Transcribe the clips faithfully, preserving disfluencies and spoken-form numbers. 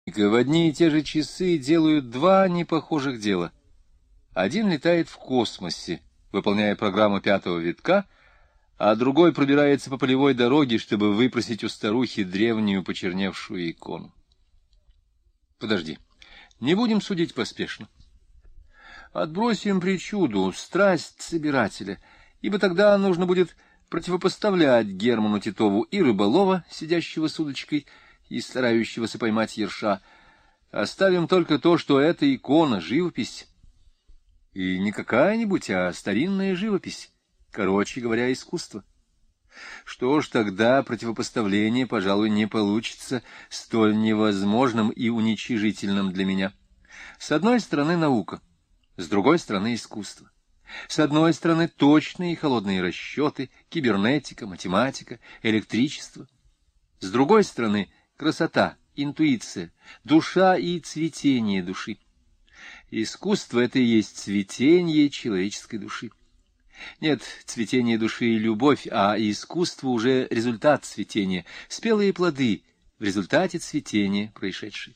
В одни и те же часы делают два непохожих дела. Один летает в космосе, выполняя программу пятого витка, а другой пробирается по полевой дороге, чтобы выпросить у старухи древнюю почерневшую икону. Подожди, не будем судить поспешно. Отбросим причуду, страсть собирателя, ибо тогда нужно будет противопоставлять Герману Титову и рыболова, сидящего с удочкой и старающегося поймать ерша. Оставим только то, что эта икона — живопись. И не какая-нибудь, а старинная живопись, короче говоря, искусство. Что ж, тогда противопоставление, пожалуй, не получится столь невозможным и уничижительным для меня. С одной стороны наука, с другой стороны искусство. С одной стороны точные и холодные расчеты, кибернетика, математика, электричество. С другой стороны красота, интуиция, душа и цветение души. Искусство — это и есть цветение человеческой души. Нет, цветение души и любовь, а искусство уже результат цветения, спелые плоды в результате цветения происшедшие.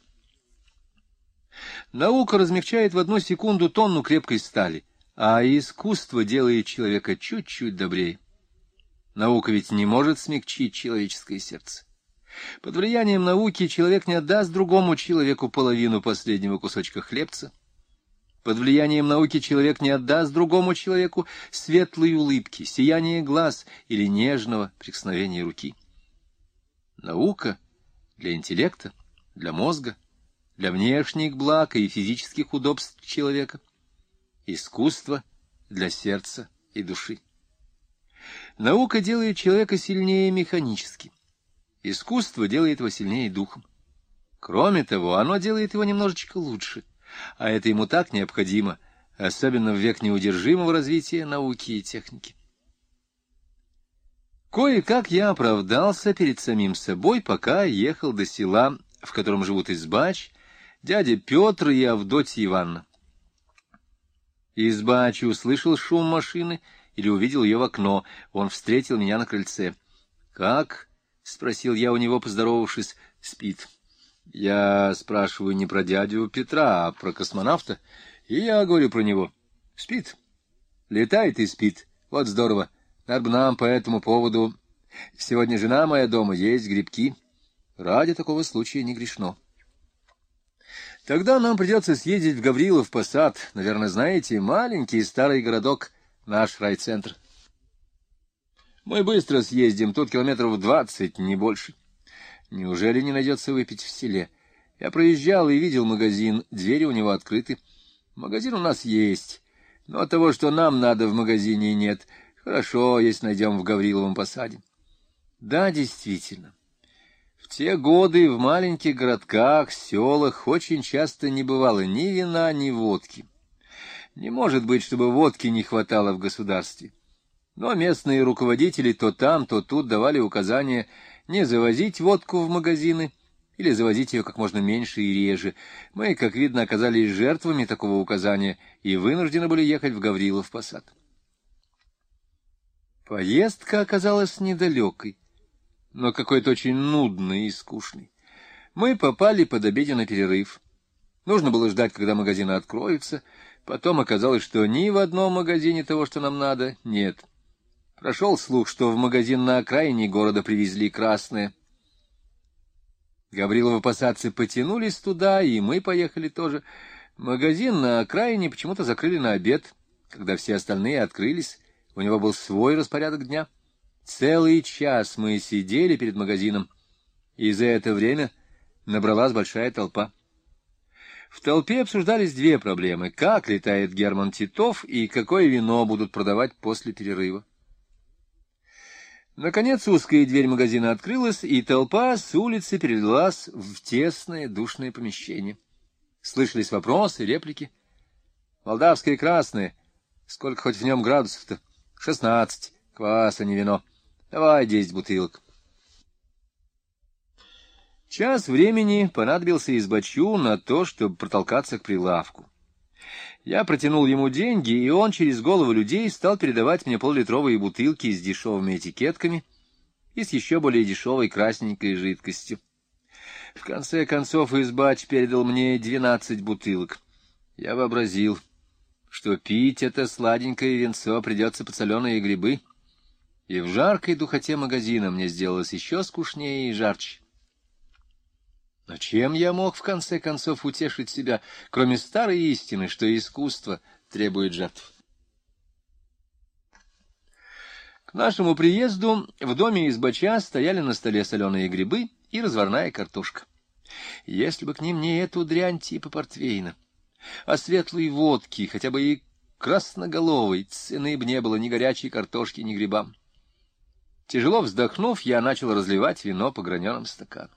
Наука размягчает в одну секунду тонну крепкой стали, а искусство делает человека чуть-чуть добрее. Наука ведь не может смягчить человеческое сердце. Под влиянием науки человек не отдаст другому человеку половину последнего кусочка хлебца. Под влиянием науки человек не отдаст другому человеку светлой улыбки, сияния глаз или нежного прикосновения руки. Наука для интеллекта, для мозга, для внешних благ и физических удобств человека. Искусство для сердца и души. Наука делает человека сильнее механически. Искусство делает его сильнее духом. Кроме того, оно делает его немножечко лучше, а это ему так необходимо, особенно в век неудержимого развития науки и техники. Кое-как я оправдался перед самим собой, пока ехал до села, в котором живут Избач, дядя Петр и Авдотья Ивановна. Избач услышал шум машины или увидел ее в окно. Он встретил меня на крыльце. «Как?» — спросил я у него, поздоровавшись. «Спит». Я спрашиваю не про дядю Петра, а про космонавта. И я говорю про него. Спит. Летает и спит. Вот здорово. Надо бы нам по этому поводу... Сегодня жена моя дома, есть грибки. Ради такого случая не грешно. Тогда нам придется съездить в Гаврилов Посад. Наверное, знаете, маленький старый городок, наш райцентр. Мы быстро съездим, тут километров двадцать, не больше. Неужели не найдется выпить в селе? Я проезжал и видел магазин, двери у него открыты. Магазин у нас есть, но того, что нам надо, в магазине нет. Хорошо, если найдем в Гавриловом Посаде. Да, действительно. В те годы в маленьких городках, селах очень часто не бывало ни вина, ни водки. Не может быть, чтобы водки не хватало в государстве. Но местные руководители то там, то тут давали указания не завозить водку в магазины или завозить ее как можно меньше и реже. Мы, как видно, оказались жертвами такого указания и вынуждены были ехать в Гаврилов Посад. Поездка оказалась недалекой, но какой-то очень нудной и скучной. Мы попали под обеденный перерыв. Нужно было ждать, когда магазины откроются. Потом оказалось, что ни в одном магазине того, что нам надо, нет. Прошел слух, что в магазин на окраине города привезли красное. Гавриловы посадцы потянулись туда, и мы поехали тоже. Магазин на окраине почему-то закрыли на обед, когда все остальные открылись. У него был свой распорядок дня. Целый час мы сидели перед магазином, и за это время набралась большая толпа. В толпе обсуждались две проблемы: как летает Герман Титов и какое вино будут продавать после перерыва. Наконец узкая дверь магазина открылась, и толпа с улицы перелилась в тесное душное помещение. Слышались вопросы, реплики. «Молдавское красное. Сколько хоть в нем градусов-то?» «Шестнадцать. Квас, а не вино. Давай десять бутылок». Час времени понадобился Избачу на то, чтобы протолкаться к прилавку. Я протянул ему деньги, и он через голову людей стал передавать мне поллитровые бутылки с дешевыми этикетками и с еще более дешевой красненькой жидкостью. В конце концов избач передал мне двенадцать бутылок. Я вообразил, что пить это сладенькое винцо придется под соленые грибы, и в жаркой духоте магазина мне сделалось еще скучнее и жарче. Но чем я мог в конце концов утешить себя, кроме старой истины, что искусство требует жертв? К нашему приезду в доме избача стояли на столе соленые грибы и разварная картошка. Если бы к ним не эту дрянь типа портвейна, а светлой водки, хотя бы и красноголовой, цены бы не было ни горячей картошки, ни грибам. Тяжело вздохнув, я начал разливать вино по граненым стаканам.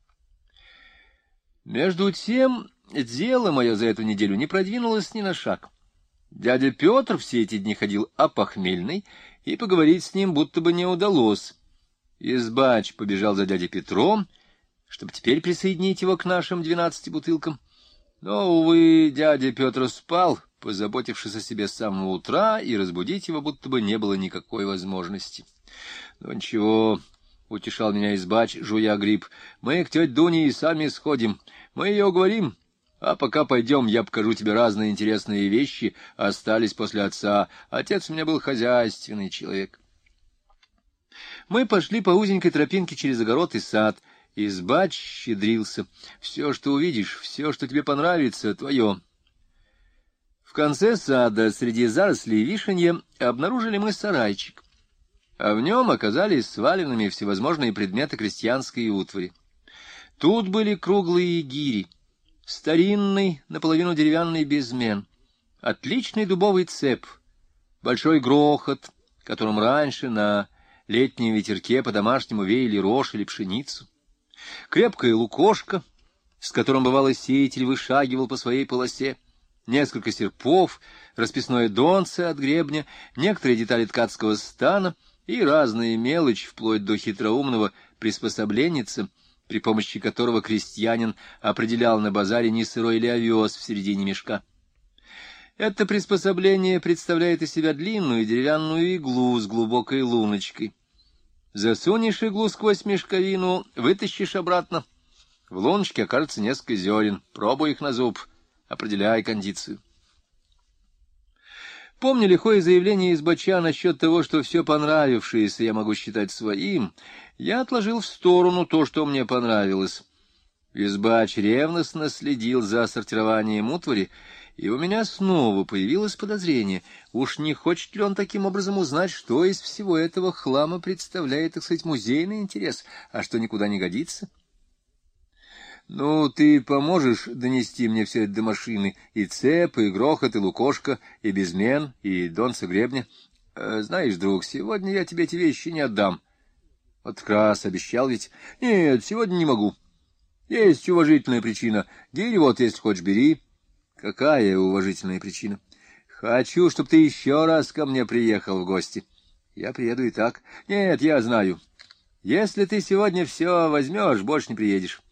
Между тем, дело мое за эту неделю не продвинулось ни на шаг. Дядя Петр все эти дни ходил опохмельный, и поговорить с ним будто бы не удалось. Избач побежал за дядей Петром, чтобы теперь присоединить его к нашим двенадцати бутылкам. Но, увы, дядя Петр спал, позаботившись о себе с самого утра, и разбудить его будто бы не было никакой возможности. Ну ничего, — утешал меня избач, жуя гриб, — мы к тете Дуне и сами сходим, мы ее уговорим. А пока пойдем, я покажу тебе разные интересные вещи, остались после отца. Отец у меня был хозяйственный человек. Мы пошли по узенькой тропинке через огород и сад. Избач щедрился. Все, что увидишь, все, что тебе понравится, твое. В конце сада, среди зарослей вишенья, обнаружили мы сарайчик, а в нем оказались сваленными всевозможные предметы крестьянской утвари. Тут были круглые гири, старинный, наполовину деревянный безмен, отличный дубовый цеп, большой грохот, которым раньше на летнем ветерке по-домашнему веяли рожь или пшеницу, крепкая лукошко, с которым, бывало, сеятель вышагивал по своей полосе, несколько серпов, расписное донце от гребня, некоторые детали ткацкого стана и разные мелочь, вплоть до хитроумного приспособленница, при помощи которого крестьянин определял на базаре, не сырой ли овес в середине мешка. Это приспособление представляет из себя длинную деревянную иглу с глубокой луночкой. Засунешь иглу сквозь мешковину, вытащишь обратно. В луночке окажется несколько зерен. Пробуй их на зуб, определяй кондицию. Помню лихое заявление избача насчет того, что все понравившееся я могу считать своим, я отложил в сторону то, что мне понравилось. Избач ревностно следил за сортированием утвари, и у меня снова появилось подозрение, уж не хочет ли он таким образом узнать, что из всего этого хлама представляет, так сказать, музейный интерес, а что никуда не годится. Ну, ты поможешь донести мне все это до машины, и цеп, и грохот, и лукошко, и безмен, и донца гребня. Э, знаешь, друг, сегодня я тебе эти вещи не отдам. Вот как раз обещал ведь. Нет, сегодня не могу. Есть уважительная причина. Гирь вот, если хочешь, бери. Какая уважительная причина? Хочу, чтобы ты еще раз ко мне приехал в гости. Я приеду и так. Нет, я знаю. Если ты сегодня все возьмешь, больше не приедешь.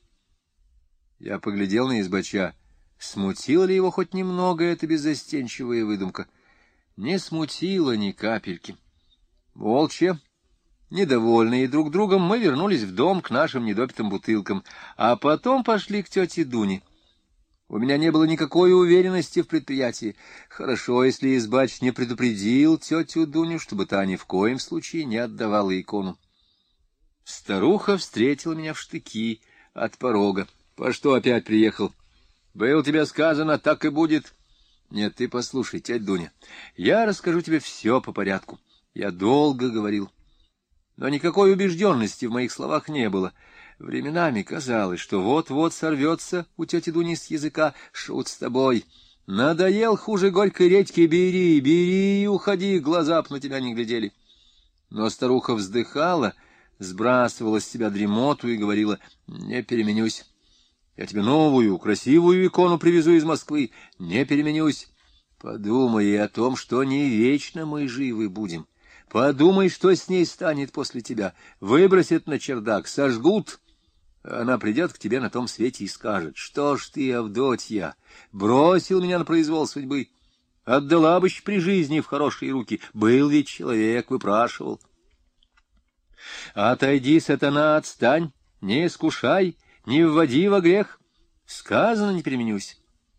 Я поглядел на избача. Смутила ли его хоть немного эта беззастенчивая выдумка? Не смутила ни капельки. Молча, недовольные друг другом, мы вернулись в дом к нашим недопитым бутылкам, а потом пошли к тете Дуне. У меня не было никакой уверенности в предприятии. Хорошо, если избач не предупредил тетю Дуню, чтобы та ни в коем случае не отдавала икону. Старуха встретила меня в штыки от порога. — По что опять приехал? — Было тебе сказано, так и будет. — Нет, ты послушай, тетя Дуня, я расскажу тебе все по порядку. Я долго говорил, но никакой убежденности в моих словах не было. Временами казалось, что вот-вот сорвется у тети Дуни с языка: шут с тобой. Надоел хуже горькой редьки, бери, бери и уходи, глаза б на тебя не глядели. Но старуха вздыхала, сбрасывала с себя дремоту и говорила: не переменюсь. Я тебе новую, красивую икону привезу из Москвы. Не переменюсь. Подумай о том, что не вечно мы живы будем. Подумай, что с ней станет после тебя. Выбросят на чердак, сожгут. Она придет к тебе на том свете и скажет: что ж ты, Авдотья, бросил меня на произвол судьбы. Отдала бы при жизни в хорошие руки. Был ведь человек, выпрашивал. Отойди, сатана, отстань, не искушай. не вводи во грех, сказано, не переменюсь.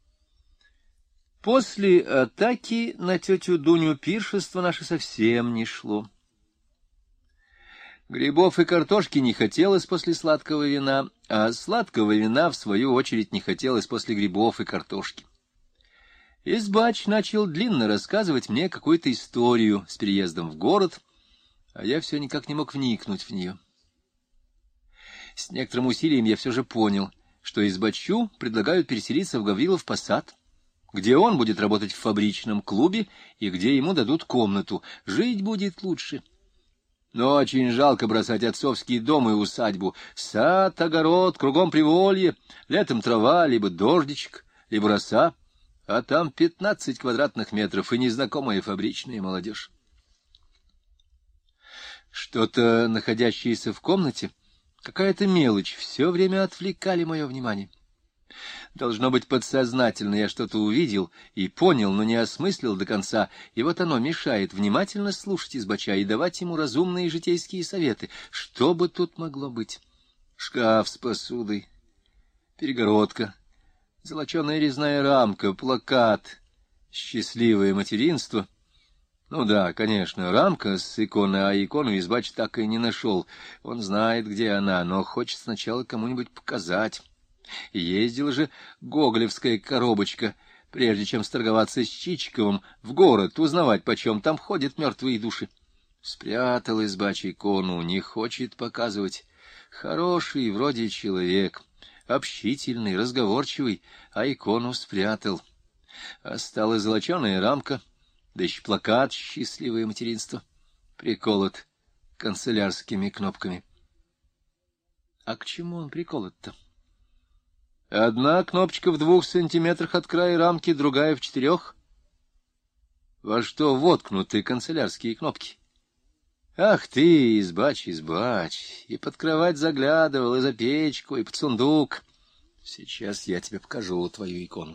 После атаки на тетю Дуню пиршество наше совсем не шло. Грибов и картошки не хотелось после сладкого вина, а сладкого вина, в свою очередь, не хотелось после грибов и картошки. Избач начал длинно рассказывать мне какую-то историю с переездом в город, а я все никак не мог вникнуть в нее. С некоторым усилием я все же понял, что Избачу предлагают переселиться в Гаврилов Посад, где он будет работать в фабричном клубе и где ему дадут комнату. Жить будет лучше. Но очень жалко бросать отцовский дом и усадьбу. Сад, огород, кругом приволье, летом трава, либо дождичек, либо роса, а там пятнадцать квадратных метров и незнакомая фабричная молодежь. Что-то, находящееся в комнате, какая-то мелочь, все время отвлекали мое внимание. Должно быть, подсознательно я что-то увидел и понял, но не осмыслил до конца, и вот оно мешает внимательно слушать Избача и давать ему разумные житейские советы. Что бы тут могло быть? Шкаф с посудой, перегородка, золоченая резная рамка, плакат, счастливое материнство. Ну да, конечно, рамка с иконой, а икону Избач так и не нашел. Он знает, где она, но хочет сначала кому-нибудь показать. Ездила же гоголевская коробочка, прежде чем сторговаться с Чичиковым, в город узнавать, почем там ходят мертвые души. Спрятал Избач икону, не хочет показывать. Хороший вроде человек, общительный, разговорчивый, а икону спрятал. Осталась золоченая рамка, да еще плакат «Счастливое материнство», приколот канцелярскими кнопками. А к чему он приколот-то? Одна кнопочка в двух сантиметрах от края рамки, другая в четырех. Во что воткнуты канцелярские кнопки? Ах ты, Избач, Избач, и под кровать заглядывал, и за печку, и под сундук. Сейчас я тебе покажу твою икону.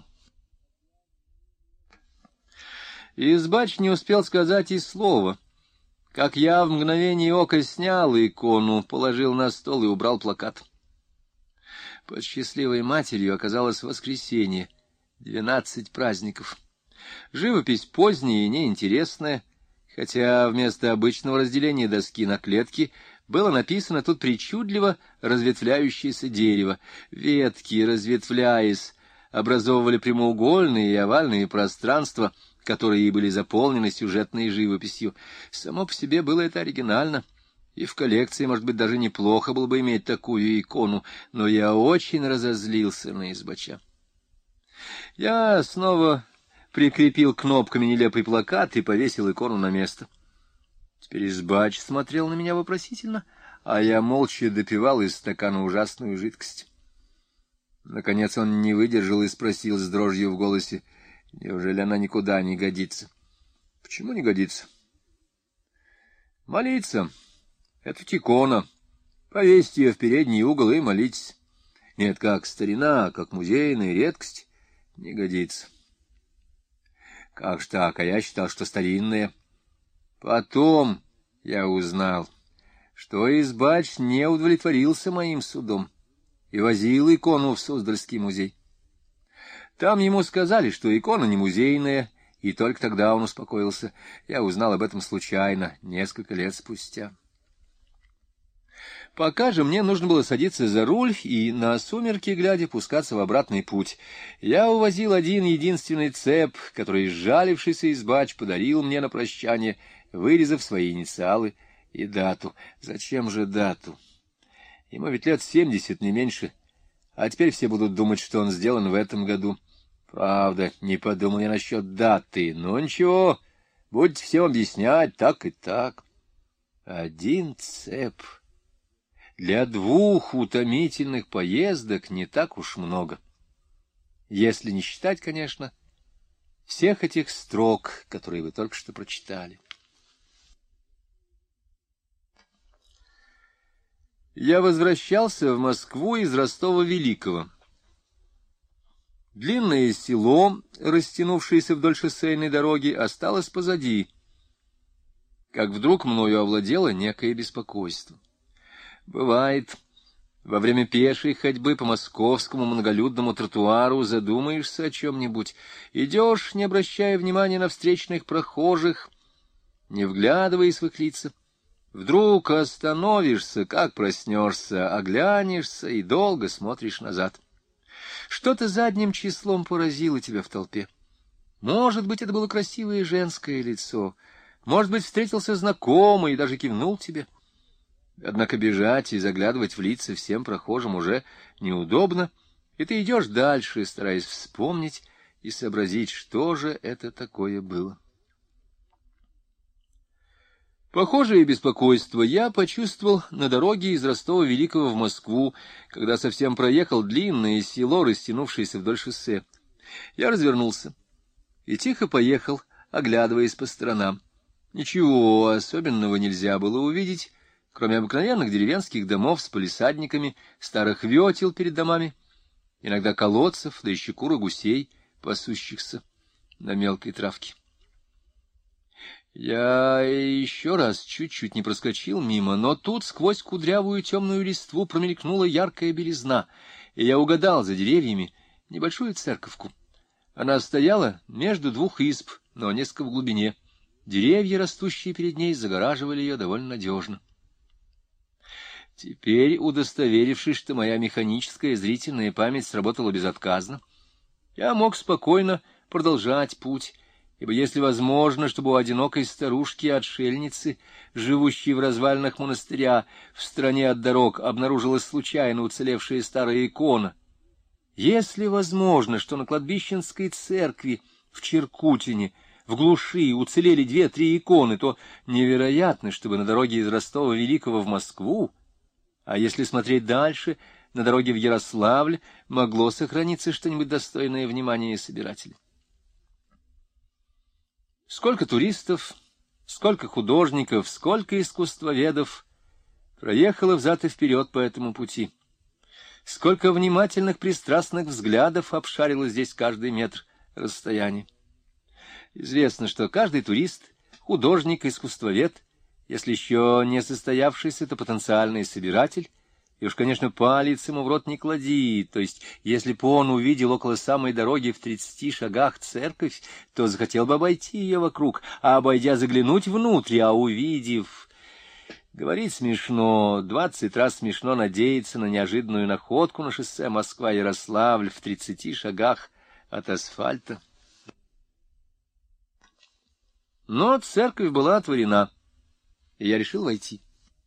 Избач не успел сказать и слова, как я в мгновение ока снял икону, положил на стол и убрал плакат. Под счастливой матерью оказалось воскресенье, двенадцать праздников. Живопись поздняя и неинтересная, хотя вместо обычного разделения доски на клетки было написано тут причудливо разветвляющееся дерево. Ветки, разветвляясь, образовывали прямоугольные и овальные пространства, которые были заполнены сюжетной живописью. Само по себе было это оригинально. И в коллекции, может быть, даже неплохо было бы иметь такую икону, но я очень разозлился на Избача. Я снова прикрепил кнопками нелепый плакат и повесил икону на место. Теперь Избач смотрел на меня вопросительно, а я молча допивал из стакана ужасную жидкость. Наконец он не выдержал и спросил с дрожью в голосе: неужели она никуда не годится? — Почему не годится? — Молиться. Это икона. Повесьте ее в передний угол и молитесь. Нет, как старина, как музейная редкость, не годится. Как ж так? А я считал, что старинная. Потом я узнал, что Избач не удовлетворился моим судом и возил икону в Суздальский музей. Там ему сказали, что икона не музейная, и только тогда он успокоился. Я узнал об этом случайно, несколько лет спустя. Пока же мне нужно было садиться за руль и на сумерки глядя пускаться в обратный путь. Я увозил один единственный цеп, который сжалившийся Избач подарил мне на прощание, вырезав свои инициалы и дату. Зачем же дату? Ему ведь лет семьдесят, не меньше, а теперь все будут думать, что он сделан в этом году. Правда, не подумал я насчет даты, но ничего, будете всем объяснять так и так. Один цеп... Для двух утомительных поездок не так уж много. Если не считать, конечно, всех этих строк, которые вы только что прочитали. Я возвращался в Москву из Ростова-Великого. Длинное село, растянувшееся вдоль шоссейной дороги, осталось позади, как вдруг мною овладело некое беспокойство. Бывает, Во время пешей ходьбы по московскому многолюдному тротуару задумаешься о чем-нибудь. Идешь, не обращая внимания на встречных прохожих, не вглядываясь в их лица. Вдруг остановишься, как проснешься, оглянешься и долго смотришь назад. Что-то задним числом поразило тебя в толпе. Может быть, это было красивое женское лицо, может быть, встретился знакомый и даже кивнул тебе. Однако бежать и заглядывать в лица всем прохожим уже неудобно, и ты идешь дальше, стараясь вспомнить и сообразить, что же это такое было. Похожее беспокойство я почувствовал на дороге из Ростова-Великого в Москву, когда совсем проехал длинное село, растянувшееся вдоль шоссе. Я развернулся и тихо поехал, оглядываясь по сторонам. Ничего особенного нельзя было увидеть, кроме обыкновенных деревенских домов с палисадниками, старых ветел перед домами, иногда колодцев, да еще кур и гусей, пасущихся на мелкой травке. Я еще раз чуть-чуть не проскочил мимо, но тут сквозь кудрявую темную листву промелькнула яркая белизна, и я угадал за деревьями небольшую церковку. Она стояла между двух изб, но несколько в глубине. Деревья, растущие перед ней, загораживали ее довольно надежно. Теперь, удостоверившись, что моя механическая зрительная память сработала безотказно, я мог спокойно продолжать путь, ибо если возможно, чтобы у одинокой старушки-отшельницы, живущей в развалинах монастыря, в стороне от дорог, обнаружилась случайно уцелевшая старая икона, если возможно, что на кладбищенской церкви в Черкутине в глуши уцелели две-три иконы, то невероятно, чтобы на дороге из Ростова-Великого в Москву, а если смотреть дальше, на дороге в Ярославль, могло сохраниться что-нибудь достойное внимания собирателей. Сколько туристов, сколько художников, сколько искусствоведов проехало взад и вперед по этому пути. Сколько внимательных, пристрастных взглядов обшарило здесь каждый метр расстояния. Известно, что каждый турист, художник, искусствовед, если еще не состоявшийся, то потенциальный собиратель, и уж, конечно, палец ему в рот не клади, то есть, если бы он увидел около самой дороги в тридцати шагах церковь, то захотел бы обойти ее вокруг, а обойдя заглянуть внутрь, а увидев... Говорить смешно, двадцать раз смешно надеяться на неожиданную находку на шоссе Москва-Ярославль в тридцати шагах от асфальта. Но церковь была отворена, и я решил войти.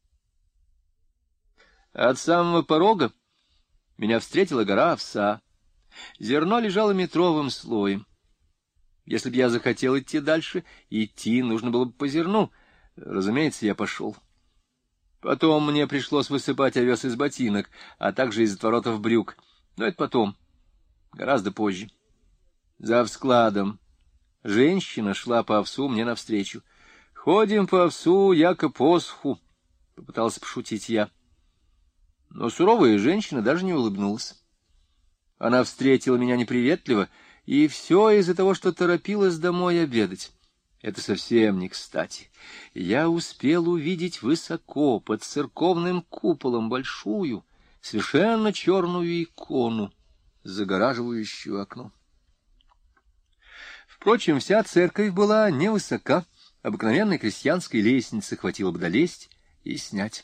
От самого порога меня встретила гора овса. Зерно лежало метровым слоем. Если бы я захотел идти дальше, идти нужно было бы по зерну. Разумеется, я пошел. Потом мне пришлось высыпать овес из ботинок, а также из отворотов брюк. Но это потом, гораздо позже. За складом женщина шла по овсу мне навстречу. «Ходим по овсу, яко посуху», — попытался пошутить я. Но суровая женщина даже не улыбнулась. Она встретила меня неприветливо, и все из-за того, что торопилась домой обедать. Это совсем не кстати. Я успел увидеть высоко, под церковным куполом, большую, совершенно черную икону, загораживающую окно. Впрочем, вся церковь была невысока, обыкновенной крестьянской лестницы хватило бы долезть и снять.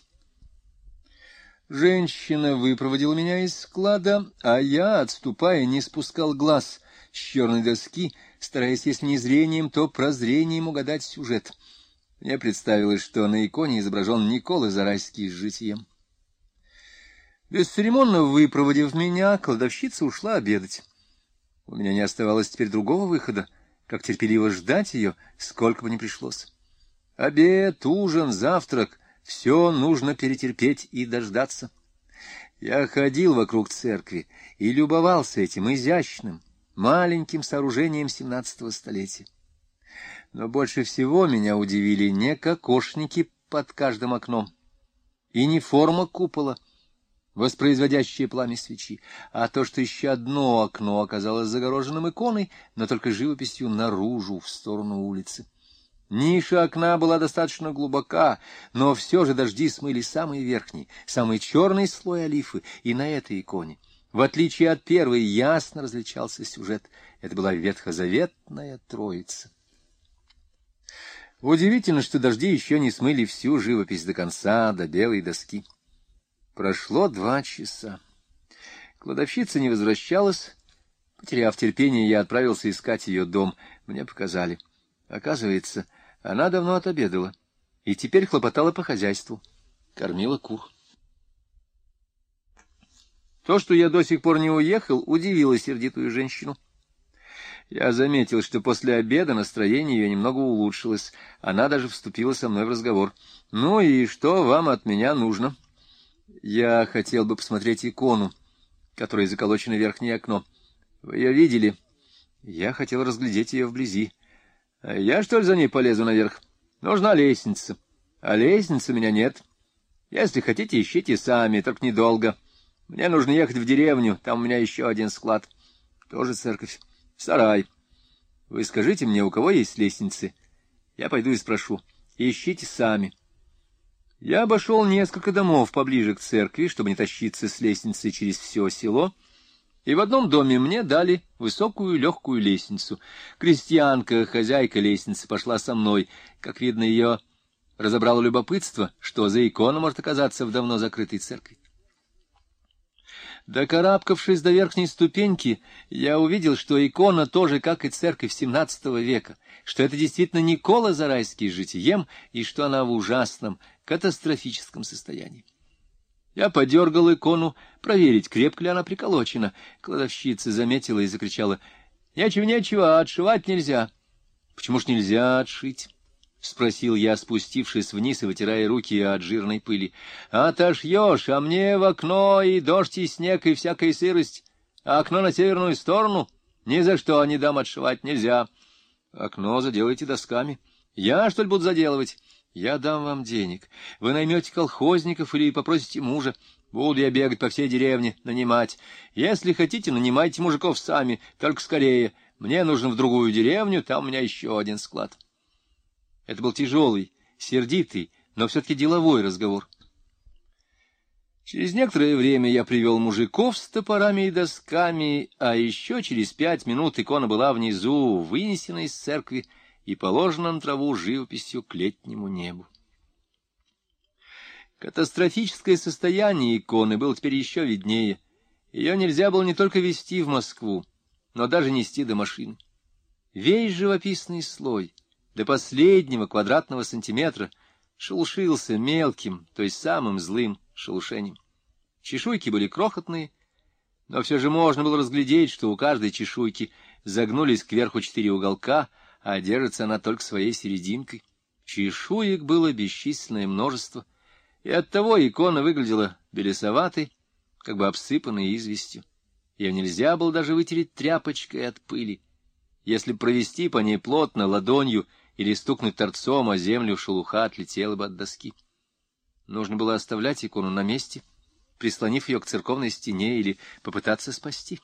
Женщина выпроводила меня из склада, а я, отступая, не спускал глаз с черной доски, стараясь, если не зрением, то прозрением угадать сюжет. Мне представилось, что на иконе изображен Никола Зарайский с житием. Бесцеремонно выпроводив меня, кладовщица ушла обедать. У меня не оставалось теперь другого выхода, как терпеливо ждать ее, сколько бы ни пришлось. Обед, ужин, завтрак — все нужно перетерпеть и дождаться. Я ходил вокруг церкви и любовался этим изящным, маленьким сооружением семнадцатого столетия. Но больше всего меня удивили не кокошники под каждым окном и не форма купола, воспроизводящее пламя свечи, а то, что еще одно окно оказалось загороженным иконой, но только живописью наружу, в сторону улицы. Ниша окна была достаточно глубока, но все же дожди смыли самый верхний, самый черный слой олифы, и на этой иконе, в отличие от первой, ясно различался сюжет. Это была ветхозаветная Троица. Удивительно, что дожди еще не смыли всю живопись до конца, до белой доски. Прошло два часа. Кладовщица не возвращалась. Потеряв терпение, я отправился искать ее дом. Мне показали. Оказывается, она давно отобедала и теперь хлопотала по хозяйству, кормила кур. То, что я до сих пор не уехал, удивило сердитую женщину. Я заметил, что после обеда настроение ее немного улучшилось. Она даже вступила со мной в разговор. — Ну и что вам от меня нужно? Я хотел бы посмотреть икону, которой заколочено верхнее окно. Вы ее видели? Я хотел разглядеть ее вблизи. Я, что ли, за ней полезу наверх? Нужна лестница. А лестницы у меня нет. Если хотите, ищите сами, только недолго. Мне нужно ехать в деревню, там у меня еще один склад. Тоже церковь. Сарай. Вы скажите мне, у кого есть лестницы? Я пойду и спрошу. Ищите сами. Я обошел несколько домов поближе к церкви, чтобы не тащиться с лестницей через все село, и в одном доме мне дали высокую легкую лестницу. Крестьянка, хозяйка лестницы, пошла со мной. Как видно, ее разобрало любопытство, что за икона может оказаться в давно закрытой церкви. Докарабкавшись до верхней ступеньки, я увидел, что икона тоже, как и церковь семнадцатого века, что это действительно Никола Зарайский с житием, и что она в ужасном, катастрофическом состоянии. Я подергал икону, проверить, крепко ли она приколочена. Кладовщица заметила и закричала: — Нечего, нечего, отшивать нельзя. — Почему ж нельзя отшить? — спросил я, спустившись вниз и вытирая руки от жирной пыли. — Отошьешь, а мне в окно и дождь, и снег, и всякая сырость. А окно на северную сторону? Ни за что не дам отшивать, нельзя. — Окно заделайте досками. — Я, что ли, буду заделывать? Я дам вам денег. Вы наймете колхозников или попросите мужа. Буду я бегать по всей деревне, нанимать. Если хотите, нанимайте мужиков сами, только скорее. Мне нужно в другую деревню, там у меня еще один склад. Это был тяжелый, сердитый, но все-таки деловой разговор. Через некоторое время я привел мужиков с топорами и досками, а еще через пять минут икона была внизу, вынесена из церкви и положена на траву живописью к летнему небу. Катастрофическое состояние иконы было теперь еще виднее. Ее нельзя было не только везти в Москву, но даже нести до машины. Весь живописный слой, до последнего квадратного сантиметра, шелушился мелким, то есть самым злым шелушением. Чешуйки были крохотные, но все же можно было разглядеть, что у каждой чешуйки загнулись кверху четыре уголка, а держится она только своей серединкой. Чешуек было бесчисленное множество, и оттого икона выглядела белесоватой, как бы обсыпанной известью. Ее нельзя было даже вытереть тряпочкой от пыли. Если провести по ней плотно ладонью или стукнуть торцом о землю, шелуха отлетела бы от доски. Нужно было оставлять икону на месте, прислонив ее к церковной стене, или попытаться спасти.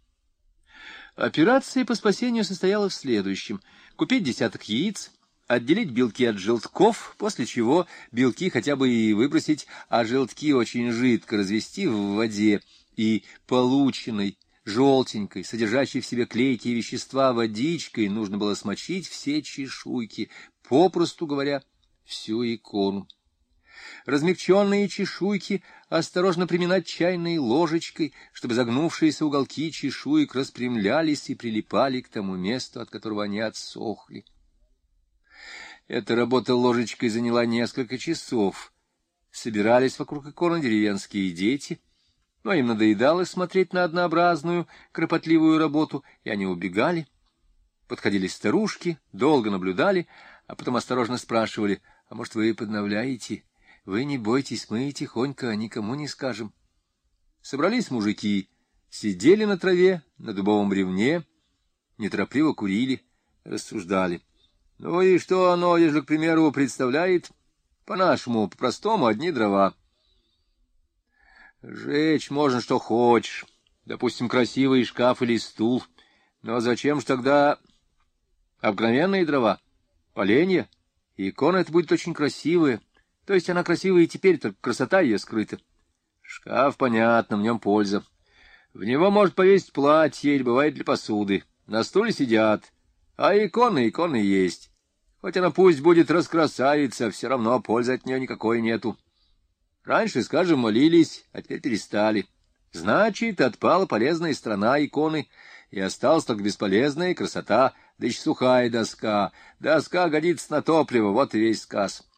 Операция по спасению состояла в следующем: купить десяток яиц, отделить белки от желтков, после чего белки хотя бы и выбросить, а желтки очень жидко развести в воде, и полученной желтенькой, содержащей в себе клейкие вещества водичкой, нужно было смочить все чешуйки, попросту говоря, всю икону. Размягченные чешуйки осторожно приминать чайной ложечкой, чтобы загнувшиеся уголки чешуек распрямлялись и прилипали к тому месту, от которого они отсохли. Эта работа ложечкой заняла несколько часов. Собирались вокруг иконы деревенские дети, но им надоедало смотреть на однообразную, кропотливую работу, и они убегали. Подходили старушки, долго наблюдали, а потом осторожно спрашивали: — А может, вы подновляете? Вы не бойтесь, мы тихонько никому не скажем. Собрались мужики, сидели на траве, на дубовом бревне, неторопливо курили, рассуждали. Ну и что оно, если, к примеру, представляет? По-нашему, по-простому, одни дрова. Жечь можно что хочешь, допустим, красивый шкаф или стул. Но зачем ж тогда обыкновенные дрова? Поленья? И икона эта будет очень красивая. То есть она красивая и теперь, только красота ее скрыта. Шкаф, понятно, в нем польза. В него может повесить платье или бывает для посуды. На стуле сидят. А икона, икона есть. Хоть она пусть будет раскрасавица, все равно пользы от нее никакой нету. Раньше, скажем, молились, а теперь перестали. Значит, отпала полезная сторона иконы, и осталась только бесполезная красота, да еще сухая доска. Доска годится на топливо, вот и весь сказ.